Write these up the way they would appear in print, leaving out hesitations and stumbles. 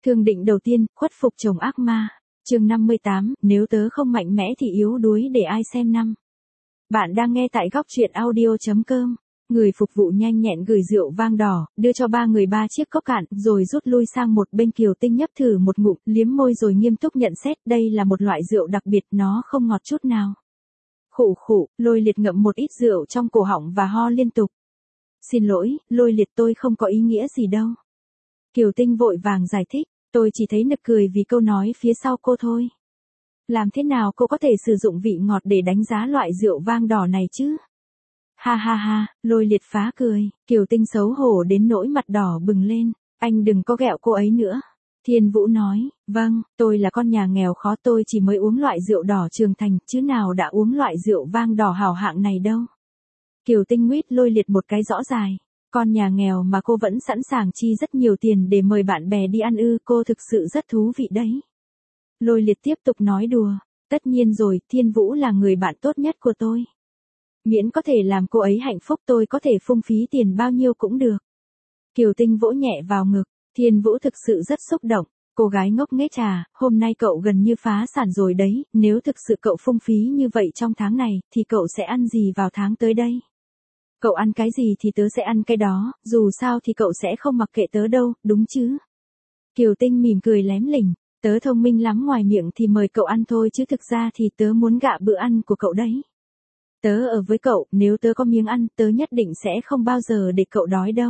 Thương định đầu tiên, khuất phục chồng ác ma. Chương 58, nếu tớ không mạnh mẽ thì yếu đuối để ai xem năm. Bạn đang nghe tại góc truyện audio.com. Người phục vụ nhanh nhẹn gửi rượu vang đỏ, đưa cho ba người 3 chiếc cốc cạn, rồi rút lui sang một bên. Kiều Tinh nhấp thử một ngụm, liếm môi rồi nghiêm túc nhận xét, đây là một loại rượu đặc biệt, nó không ngọt chút nào. Khụ khụ, Lôi Liệt ngậm một ít rượu trong cổ họng và ho liên tục. Xin lỗi, Lôi Liệt, tôi không có ý nghĩa gì đâu. Kiều Tinh vội vàng giải thích, tôi chỉ thấy nực cười vì câu nói phía sau cô thôi. Làm thế nào cô có thể sử dụng vị ngọt để đánh giá loại rượu vang đỏ này chứ? Ha ha ha, Lôi Liệt phá cười, Kiều Tinh xấu hổ đến nỗi mặt đỏ bừng lên, anh đừng có ghẹo cô ấy nữa. Thiên Vũ nói, vâng, tôi là con nhà nghèo khó, tôi chỉ mới uống loại rượu đỏ Trường Thành, chứ nào đã uống loại rượu vang đỏ hảo hạng này đâu. Kiều Tinh nguyết Lôi Liệt một cái rõ dài, con nhà nghèo mà cô vẫn sẵn sàng chi rất nhiều tiền để mời bạn bè đi ăn ư, cô thực sự rất thú vị đấy. Lôi Liệt tiếp tục nói đùa, tất nhiên rồi, Thiên Vũ là người bạn tốt nhất của tôi. Miễn có thể làm cô ấy hạnh phúc, tôi có thể phung phí tiền bao nhiêu cũng được. Kiều Tinh vỗ nhẹ vào ngực, Thiên Vũ thực sự rất xúc động. Cô gái ngốc nghếch trà, hôm nay cậu gần như phá sản rồi đấy, nếu thực sự cậu phung phí như vậy trong tháng này, thì cậu sẽ ăn gì vào tháng tới đây? Cậu ăn cái gì thì tớ sẽ ăn cái đó, dù sao thì cậu sẽ không mặc kệ tớ đâu, đúng chứ? Kiều Tinh mỉm cười lém lỉnh, tớ thông minh lắm, ngoài miệng thì mời cậu ăn thôi chứ thực ra thì tớ muốn gạ bữa ăn của cậu đấy. Tớ ở với cậu, nếu tớ có miếng ăn, tớ nhất định sẽ không bao giờ để cậu đói đâu.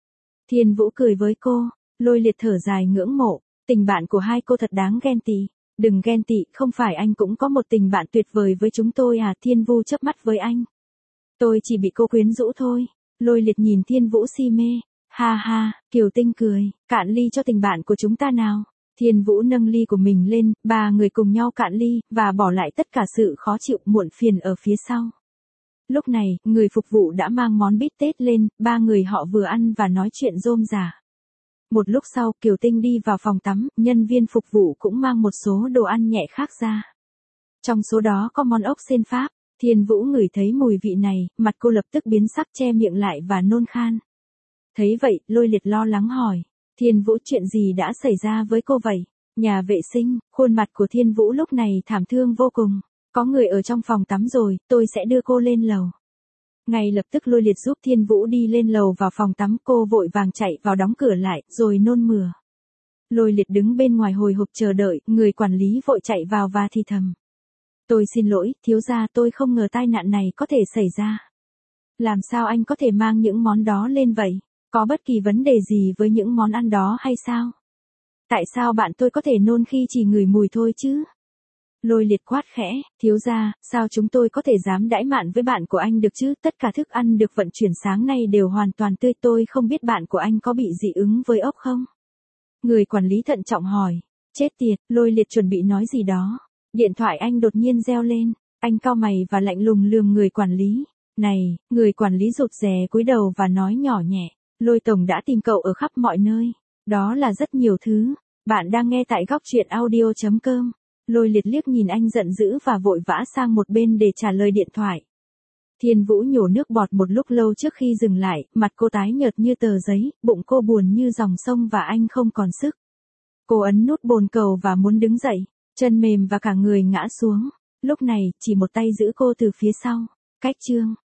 Thiên Vũ cười với cô, Lôi Liệt thở dài ngưỡng mộ, tình bạn của hai cô thật đáng ghen tị. Đừng ghen tị, không phải anh cũng có một tình bạn tuyệt vời với chúng tôi à? Thiên Vũ chớp mắt với anh. Tôi chỉ bị cô quyến rũ thôi. Lôi Liệt nhìn Thiên Vũ si mê. Ha ha, Kiều Tinh cười, cạn ly cho tình bạn của chúng ta nào. Thiên Vũ nâng ly của mình lên, ba người cùng nhau cạn ly, và bỏ lại tất cả sự khó chịu muộn phiền ở phía sau. Lúc này, người phục vụ đã mang món bít tết lên, ba người họ vừa ăn và nói chuyện rôm rả. Một lúc sau, Kiều Tinh đi vào phòng tắm, nhân viên phục vụ cũng mang một số đồ ăn nhẹ khác ra. Trong số đó có món ốc sên Pháp. Thiên Vũ ngửi thấy mùi vị này, mặt cô lập tức biến sắc, che miệng lại và nôn khan. Thấy vậy, Lôi Liệt lo lắng hỏi, Thiên Vũ, chuyện gì đã xảy ra với cô vậy? Nhà vệ sinh, khuôn mặt của Thiên Vũ lúc này thảm thương vô cùng. Có người ở trong phòng tắm rồi, tôi sẽ đưa cô lên lầu. Ngay lập tức Lôi Liệt giúp Thiên Vũ đi lên lầu vào phòng tắm, cô vội vàng chạy vào đóng cửa lại, rồi nôn mửa. Lôi Liệt đứng bên ngoài hồi hộp chờ đợi, người quản lý vội chạy vào và thì thầm. Tôi xin lỗi, thiếu gia, tôi không ngờ tai nạn này có thể xảy ra. Làm sao anh có thể mang những món đó lên vậy? Có bất kỳ vấn đề gì với những món ăn đó hay sao? Tại sao bạn tôi có thể nôn khi chỉ ngửi mùi thôi chứ? Lôi Liệt quát khẽ, thiếu gia, sao chúng tôi có thể dám đãi mạn với bạn của anh được chứ? Tất cả thức ăn được vận chuyển sáng nay đều hoàn toàn tươi, tôi không biết bạn của anh có bị dị ứng với ốc không? Người quản lý thận trọng hỏi. Chết tiệt, Lôi Liệt chuẩn bị nói gì đó. Điện thoại anh đột nhiên reo lên, anh cau mày và lạnh lùng lườm người quản lý. Này, người quản lý rụt rè cúi đầu và nói nhỏ nhẹ, Lôi tổng đã tìm cậu ở khắp mọi nơi. Đó là rất nhiều thứ. Bạn đang nghe tại góc truyện audio.com. Lôi Liệt liếc nhìn anh giận dữ và vội vã sang một bên để trả lời điện thoại. Thiên Vũ nhổ nước bọt một lúc lâu trước khi dừng lại, mặt cô tái nhợt như tờ giấy, bụng cô buồn như dòng sông và anh không còn sức. Cô ấn nút bồn cầu và muốn đứng dậy, chân mềm và cả người ngã xuống. Lúc này, chỉ một tay giữ cô từ phía sau. Cách chương